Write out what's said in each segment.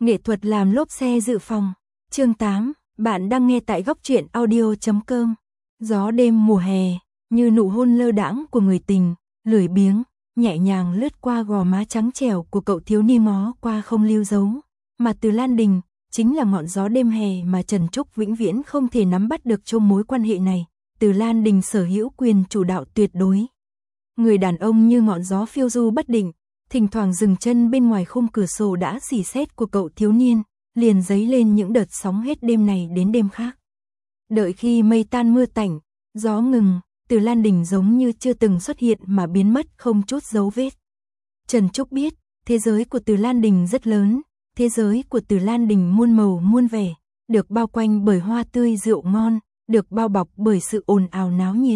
Nghệ thuật làm lốp xe dự phòng. Chương 8, bạn đang nghe tại góc truyện audio.com. Gió đêm mùa hè, như nụ hôn lơ đãng của người tình, lười biếng, nhẹ nhàng lướt qua gò má trắng trẻo của cậu thiếu niên ngó qua không lưu dấu. Mà Từ Lan Đình, chính là ngọn gió đêm hè mà Trần Trúc vĩnh viễn không thể nắm bắt được trong mối quan hệ này. Từ Lan Đình sở hữu quyền chủ đạo tuyệt đối. Người đàn ông như ngọn gió phiêu du bất định, thỉnh thoảng dừng chân bên ngoài khung cửa sổ đã xỉ sét của cậu thiếu niên, liền dấy lên những đợt sóng hết đêm này đến đêm khác. Đợi khi mây tan mưa tạnh, gió ngừng, Từ Lan Đình giống như chưa từng xuất hiện mà biến mất không chút dấu vết. Trần Trúc biết, thế giới của Từ Lan Đình rất lớn, thế giới của Từ Lan Đình muôn màu muôn vẻ, được bao quanh bởi hoa tươi rượu ngon, được bao bọc bởi sự ồn ào náo nhiệt.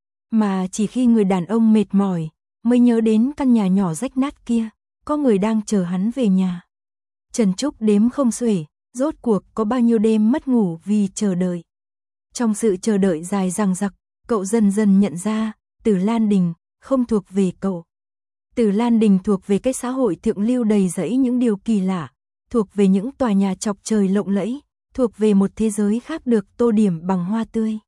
Mà chỉ khi người đàn ông mệt mỏi, mới nhớ đến căn nhà nhỏ rách nát kia, có người đang chờ hắn về nhà. Trần Trúc đếm không xuể, rốt cuộc có bao nhiêu đêm mất ngủ vì chờ đợi. Trong sự chờ đợi dài dằng dặc, cậu dần dần nhận ra, Từ Lan Đình không thuộc về cậu. Từ Lan Đình thuộc về cái xã hội thượng lưu đầy rẫy những điều kỳ lạ, thuộc về những tòa nhà chọc trời lộng lẫy, thuộc về một thế giới khác được tô điểm bằng hoa tươi.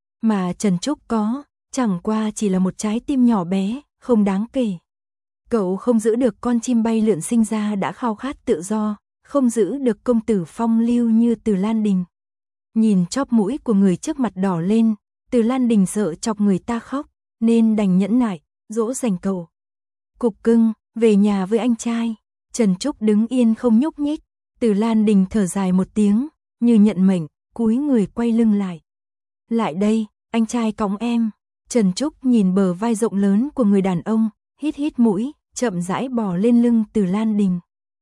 Mà Trần Trúc có, chẳng qua chỉ là một trái tim nhỏ bé, không đáng kể. Cậu không giữ được con chim bay lượn sinh ra đã khao khát tự do, không giữ được công tử phong lưu như Từ Lan Đình. Nhìn chóp mũi của người trước mặt đỏ lên, Từ Lan Đình sợ chọc người ta khóc, nên đành nhẫn nại, dỗ dành cậu. Cục cưng, về nhà với anh trai. Trần Trúc đứng yên không nhúc nhích, Từ Lan Đình thở dài một tiếng, như nhận mệnh, cúi người quay lưng lại. Lại đây, anh trai cõng em. Trần Trúc nhìn bờ vai rộng lớn của người đàn ông, hít hít mũi, chậm rãi bò lên lưng Từ Lan Đình.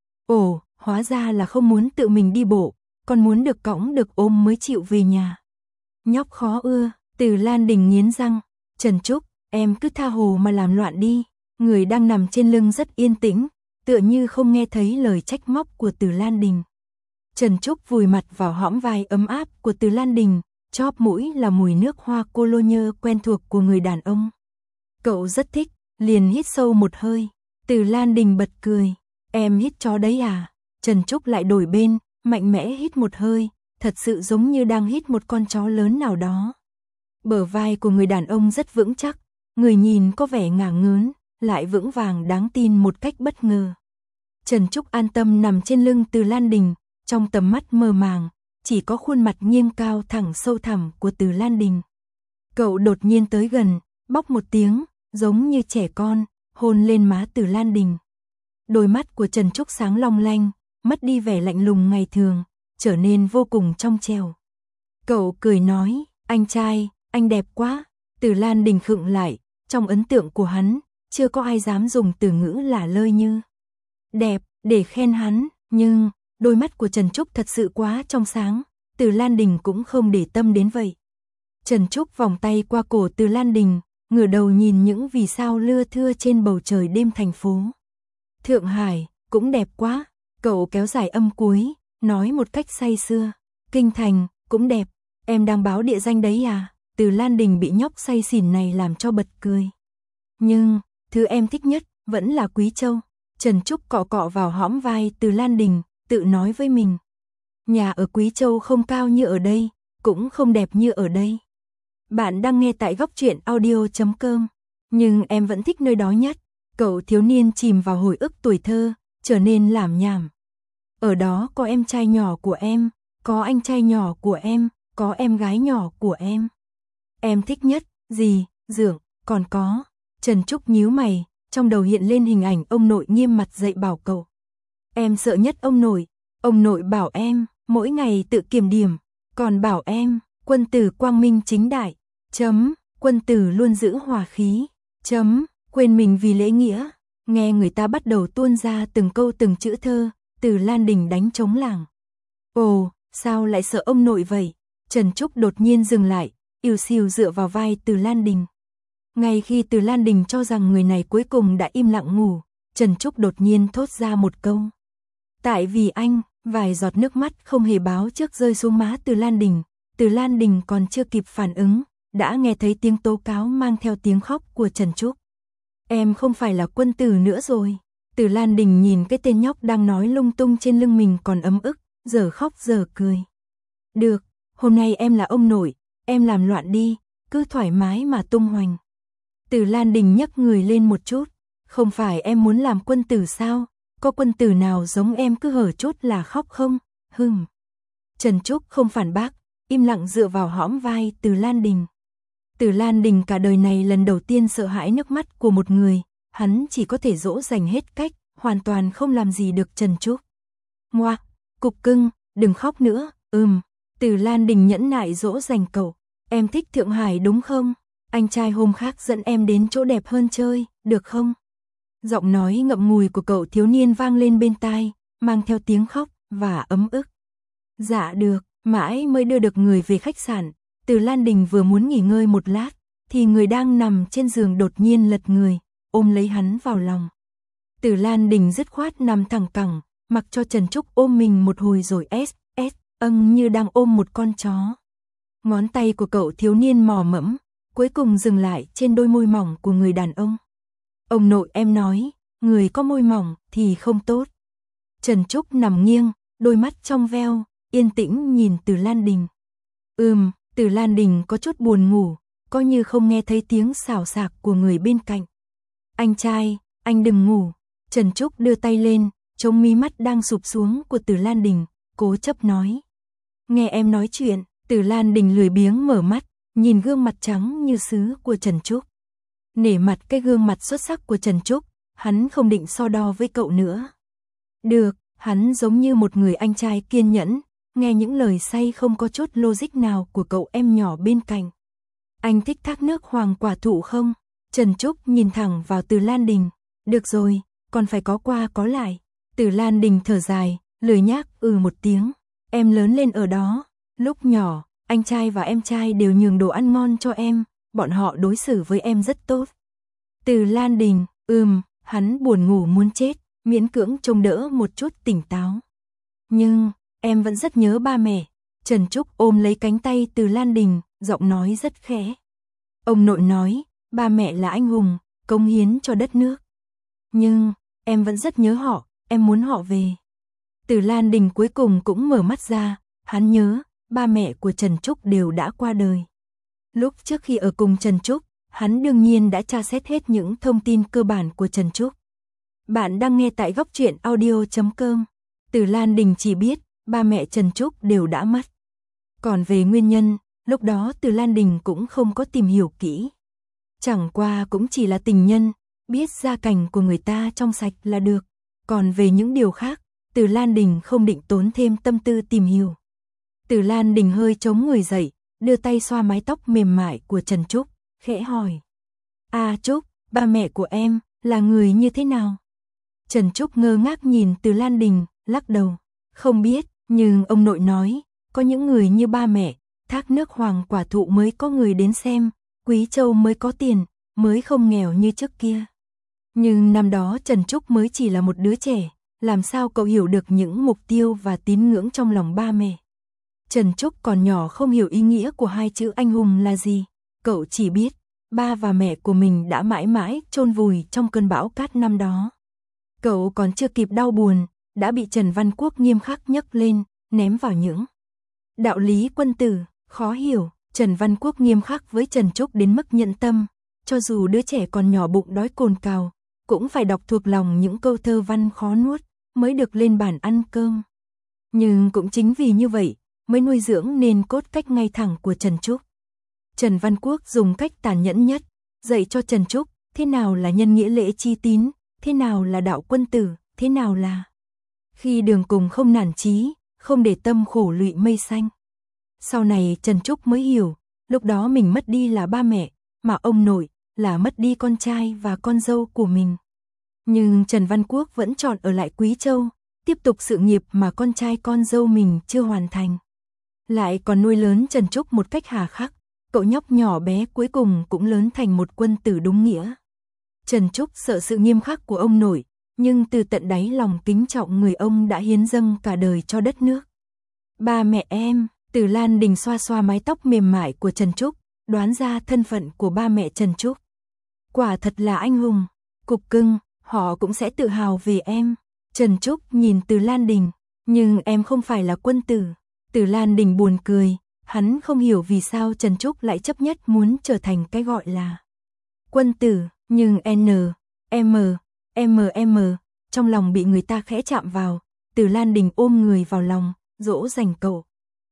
Ồ, hóa ra là không muốn tự mình đi bộ, còn muốn được cõng được ôm mới chịu về nhà. Nhóc khó ưa, Từ Lan Đình nghiến răng. Trần Trúc, em cứ tha hồ mà làm loạn đi. Người đang nằm trên lưng rất yên tĩnh, tựa như không nghe thấy lời trách móc của Từ Lan Đình. Trần Trúc vùi mặt vào hõm vai ấm áp của Từ Lan Đình, chóp mũi là mùi nước hoa cologne quen thuộc của người đàn ông. Cậu rất thích, liền hít sâu một hơi. Từ Lan Đình bật cười. Em hít chó đấy à? Trần Trúc lại đổi bên, mạnh mẽ hít một hơi, thật sự giống như đang hít một con chó lớn nào đó. Bờ vai của người đàn ông rất vững chắc, người nhìn có vẻ ngả ngớn, lại vững vàng đáng tin một cách bất ngờ. Trần Trúc an tâm nằm trên lưng Từ Lan Đình, trong tầm mắt mơ màng, chỉ có khuôn mặt nghiêng cao thẳng sâu thẳm của Từ Lan Đình. Cậu đột nhiên tới gần, bóc một tiếng, giống như trẻ con, hôn lên má Từ Lan Đình. Đôi mắt của Trần Trúc sáng long lanh, mất đi vẻ lạnh lùng ngày thường, trở nên vô cùng trong trẻo. Cậu cười nói, anh trai, anh đẹp quá. Từ Lan Đình khựng lại, trong ấn tượng của hắn, chưa có ai dám dùng từ ngữ lả lơi như đẹp để khen hắn, nhưng đôi mắt của Trần Trúc thật sự quá trong sáng, Từ Lan Đình cũng không để tâm đến vậy. Trần Trúc vòng tay qua cổ Từ Lan Đình, ngửa đầu nhìn những vì sao lưa thưa trên bầu trời đêm thành phố. Thượng Hải, cũng đẹp quá. Cậu kéo dài âm cuối, nói một cách say sưa. Kinh Thành, cũng đẹp. Em đang báo địa danh đấy à? Từ Lan Đình bị nhóc say xỉn này làm cho bật cười. Nhưng, thứ em thích nhất, vẫn là Quý Châu. Trần Trúc cọ cọ vào hõm vai Từ Lan Đình, tự nói với mình. Nhà ở Quý Châu không cao như ở đây, cũng không đẹp như ở đây. Bạn đang nghe tại góc truyện audio.com. Nhưng em vẫn thích nơi đó nhất. Cậu thiếu niên chìm vào hồi ức tuổi thơ, trở nên lảm nhảm. Ở đó có em trai nhỏ của em, có anh trai nhỏ của em, có em gái nhỏ của em. Em thích nhất, gì, Dượng, còn có. Trần Trúc nhíu mày, trong đầu hiện lên hình ảnh ông nội nghiêm mặt dạy bảo cậu. Em sợ nhất ông nội bảo em, mỗi ngày tự kiểm điểm, còn bảo em, quân tử quang minh chính đại, quân tử luôn giữ hòa khí, quên mình vì lễ nghĩa. Nghe người ta bắt đầu tuôn ra từng câu từng chữ thơ, Từ Lan Đình đánh trống lảng. Ồ, sao lại sợ ông nội vậy? Trần Trúc đột nhiên dừng lại, ỉu xìu dựa vào vai Từ Lan Đình. Ngay khi Từ Lan Đình cho rằng người này cuối cùng đã im lặng ngủ, Trần Trúc đột nhiên thốt ra một câu. Tại vì anh, vài giọt nước mắt không hề báo trước rơi xuống má Từ Lan Đình. Từ Lan Đình còn chưa kịp phản ứng, đã nghe thấy tiếng tố cáo mang theo tiếng khóc của Trần Trúc. Em không phải là quân tử nữa rồi. Từ Lan Đình nhìn cái tên nhóc đang nói lung tung trên lưng mình còn ấm ức, giờ khóc giờ cười. Được, hôm nay em là ông nội, em làm loạn đi, cứ thoải mái mà tung hoành. Từ Lan Đình nhấc người lên một chút, không phải em muốn làm quân tử sao, có quân tử nào giống em cứ hở chút là khóc không, Trần Trúc không phản bác, im lặng dựa vào hõm vai Từ Lan Đình. Từ Lan Đình cả đời này lần đầu tiên sợ hãi nước mắt của một người, hắn chỉ có thể dỗ dành hết cách, hoàn toàn không làm gì được Trần Trúc. Ngoa, cục cưng, đừng khóc nữa, Từ Lan Đình nhẫn nại dỗ dành cậu, em thích Thượng Hải đúng không? Anh trai hôm khác dẫn em đến chỗ đẹp hơn chơi, được không? Giọng nói ngậm ngùi của cậu thiếu niên vang lên bên tai, mang theo tiếng khóc và ấm ức. Dạ được, mãi mới đưa được người về khách sạn. Từ Lan Đình vừa muốn nghỉ ngơi một lát, thì người đang nằm trên giường đột nhiên lật người, ôm lấy hắn vào lòng. Từ Lan Đình dứt khoát nằm thẳng cẳng, mặc cho Trần Trúc ôm mình một hồi rồi như đang ôm một con chó. Ngón tay của cậu thiếu niên mò mẫm, cuối cùng dừng lại trên đôi môi mỏng của người đàn ông. Ông nội em nói, người có môi mỏng thì không tốt. Trần Trúc nằm nghiêng, đôi mắt trong veo, yên tĩnh nhìn Từ Lan Đình. Từ Lan Đình có chút buồn ngủ, coi như không nghe thấy tiếng xào xạc của người bên cạnh. Anh trai, anh đừng ngủ. Trần Trúc đưa tay lên, chống mí mắt đang sụp xuống của Từ Lan Đình, cố chấp nói. Nghe em nói chuyện. Từ Lan Đình lười biếng mở mắt, nhìn gương mặt trắng như sứ của Trần Trúc. Nể mặt cái gương mặt xuất sắc của Trần Trúc, hắn không định so đo với cậu nữa. Được, hắn giống như một người anh trai kiên nhẫn, nghe những lời say không có chút logic nào của cậu em nhỏ bên cạnh. Anh thích thác nước hoàng quả thụ không? Trần Trúc nhìn thẳng vào Từ Lan Đình. Được rồi, còn phải có qua có lại. Từ Lan Đình thở dài, lười nhác một tiếng. Em lớn lên ở đó. Lúc nhỏ, anh trai và em trai đều nhường đồ ăn ngon cho em, bọn họ đối xử với em rất tốt. Từ Lan Đình, hắn buồn ngủ muốn chết, miễn cưỡng trông đỡ một chút tỉnh táo. Nhưng, em vẫn rất nhớ ba mẹ. Trần Trúc ôm lấy cánh tay Từ Lan Đình, giọng nói rất khẽ. Ông nội nói, ba mẹ là anh hùng, cống hiến cho đất nước. Nhưng, em vẫn rất nhớ họ, em muốn họ về. Từ Lan Đình cuối cùng cũng mở mắt ra, hắn nhớ, ba mẹ của Trần Trúc đều đã qua đời. Lúc trước khi ở cùng Trần Trúc, hắn đương nhiên đã tra xét hết những thông tin cơ bản của Trần Trúc. Bạn đang nghe tại góc truyện audio.com. Từ Lan Đình chỉ biết, ba mẹ Trần Trúc đều đã mất. Còn về nguyên nhân, lúc đó Từ Lan Đình cũng không có tìm hiểu kỹ. Chẳng qua cũng chỉ là tình nhân, biết gia cảnh của người ta trong sạch là được. Còn về những điều khác, Từ Lan Đình không định tốn thêm tâm tư tìm hiểu. Từ Lan Đình hơi chống người dậy, đưa tay xoa mái tóc mềm mại của Trần Trúc, khẽ hỏi. Trúc, ba mẹ của em, là người như thế nào? Trần Trúc ngơ ngác nhìn Từ Lan Đình, lắc đầu. Không biết, nhưng ông nội nói, có những người như ba mẹ, thác nước hoàng quả thụ mới có người đến xem, Quý Châu mới có tiền, mới không nghèo như trước kia. Nhưng năm đó Trần Trúc mới chỉ là một đứa trẻ, làm sao cậu hiểu được những mục tiêu và tín ngưỡng trong lòng ba mẹ? Trần Trúc còn nhỏ không hiểu ý nghĩa của hai chữ anh hùng là gì, cậu chỉ biết, ba và mẹ của mình đã mãi mãi chôn vùi trong cơn bão cát năm đó. Cậu còn chưa kịp đau buồn, đã bị Trần Văn Quốc nghiêm khắc nhấc lên, ném vào những đạo lý quân tử, khó hiểu. Trần Văn Quốc nghiêm khắc với Trần Trúc đến mức nhẫn tâm, cho dù đứa trẻ còn nhỏ bụng đói cồn cào, cũng phải đọc thuộc lòng những câu thơ văn khó nuốt, mới được lên bàn ăn cơm. Nhưng cũng chính vì như vậy, mới nuôi dưỡng nên cốt cách ngay thẳng của Trần Trúc. Trần Văn Quốc dùng cách tàn nhẫn nhất, dạy cho Trần Trúc, thế nào là nhân nghĩa lễ chi tín, thế nào là đạo quân tử, thế nào là khi đường cùng không nản chí, không để tâm khổ lụy mây xanh. Sau này Trần Trúc mới hiểu, lúc đó mình mất đi là ba mẹ, mà ông nội là mất đi con trai và con dâu của mình. Nhưng Trần Văn Quốc vẫn chọn ở lại Quý Châu, tiếp tục sự nghiệp mà con trai con dâu mình chưa hoàn thành. Lại còn nuôi lớn Trần Trúc một cách hà khắc, cậu nhóc nhỏ bé cuối cùng cũng lớn thành một quân tử đúng nghĩa. Trần Trúc sợ sự nghiêm khắc của ông nội, nhưng từ tận đáy lòng kính trọng người ông đã hiến dâng cả đời cho đất nước. Ba mẹ em, Từ Lan Đình xoa xoa mái tóc mềm mại của Trần Trúc, đoán ra thân phận của ba mẹ Trần Trúc. Quả thật là anh hùng, cục cưng, họ cũng sẽ tự hào về em. Trần Trúc nhìn Từ Lan Đình, nhưng em không phải là quân tử. Từ Lan Đình buồn cười, hắn không hiểu vì sao Trần Trúc lại chấp nhất muốn trở thành cái gọi là quân tử, nhưng trong lòng bị người ta khẽ chạm vào. Từ Lan Đình ôm người vào lòng, dỗ dành cậu.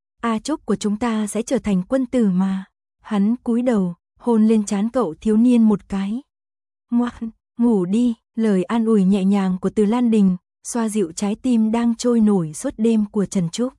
A Trúc của chúng ta sẽ trở thành quân tử mà. Hắn cúi đầu, hôn lên trán cậu thiếu niên một cái. Ngoan, ngủ đi, lời an ủi nhẹ nhàng của Từ Lan Đình, xoa dịu trái tim đang trôi nổi suốt đêm của Trần Trúc.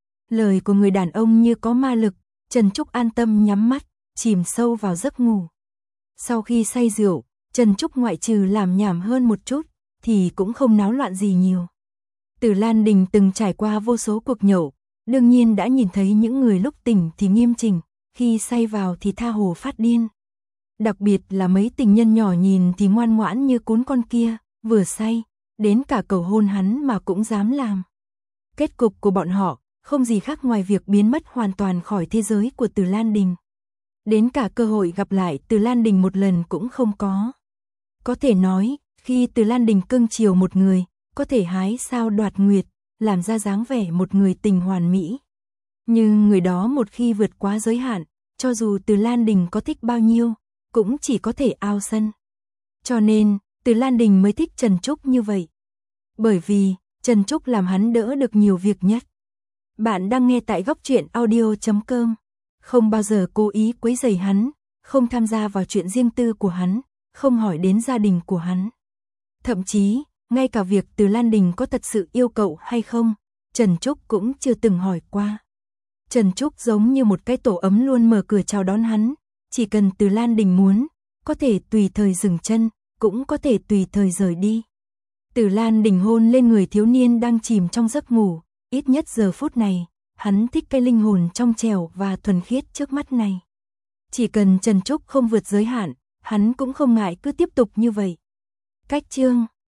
Lời của người đàn ông như có ma lực, Trần Trúc an tâm nhắm mắt, chìm sâu vào giấc ngủ. Sau khi say rượu, Trần Trúc ngoại trừ làm nhảm hơn một chút, thì cũng không náo loạn gì nhiều. Từ Lan Đình từng trải qua vô số cuộc nhậu, đương nhiên đã nhìn thấy những người lúc tỉnh thì nghiêm chỉnh, khi say vào thì tha hồ phát điên. Đặc biệt là mấy tình nhân nhỏ nhìn thì ngoan ngoãn như cún con kia, vừa say, đến cả cầu hôn hắn mà cũng dám làm. Kết cục của bọn họ không gì khác ngoài việc biến mất hoàn toàn khỏi thế giới của Từ Lan Đình. Đến cả cơ hội gặp lại Từ Lan Đình một lần cũng không có. Có thể nói, khi Từ Lan Đình cưng chiều một người, có thể hái sao đoạt nguyệt, làm ra dáng vẻ một người tình hoàn mỹ. Nhưng người đó một khi vượt quá giới hạn, cho dù Từ Lan Đình có thích bao nhiêu, cũng chỉ có thể ao sân. Cho nên, Từ Lan Đình mới thích Trần Trúc như vậy. Bởi vì, Trần Trúc làm hắn đỡ được nhiều việc nhất. Bạn đang nghe tại Góc Truyện Audio.com. Không bao giờ cố ý quấy rầy hắn, không tham gia vào chuyện riêng tư của hắn, không hỏi đến gia đình của hắn. Thậm chí, ngay cả việc Từ Lan Đình có thật sự yêu cậu hay không, Trần Trúc cũng chưa từng hỏi qua. Trần Trúc giống như một cái tổ ấm luôn mở cửa chào đón hắn, chỉ cần Từ Lan Đình muốn, có thể tùy thời dừng chân, cũng có thể tùy thời rời đi. Từ Lan Đình hôn lên người thiếu niên đang chìm trong giấc ngủ, ít nhất giờ phút này, hắn thích cái linh hồn trong trẻo và thuần khiết trước mắt này. Chỉ cần Trần Trúc không vượt giới hạn, hắn cũng không ngại cứ tiếp tục như vậy. Cách chương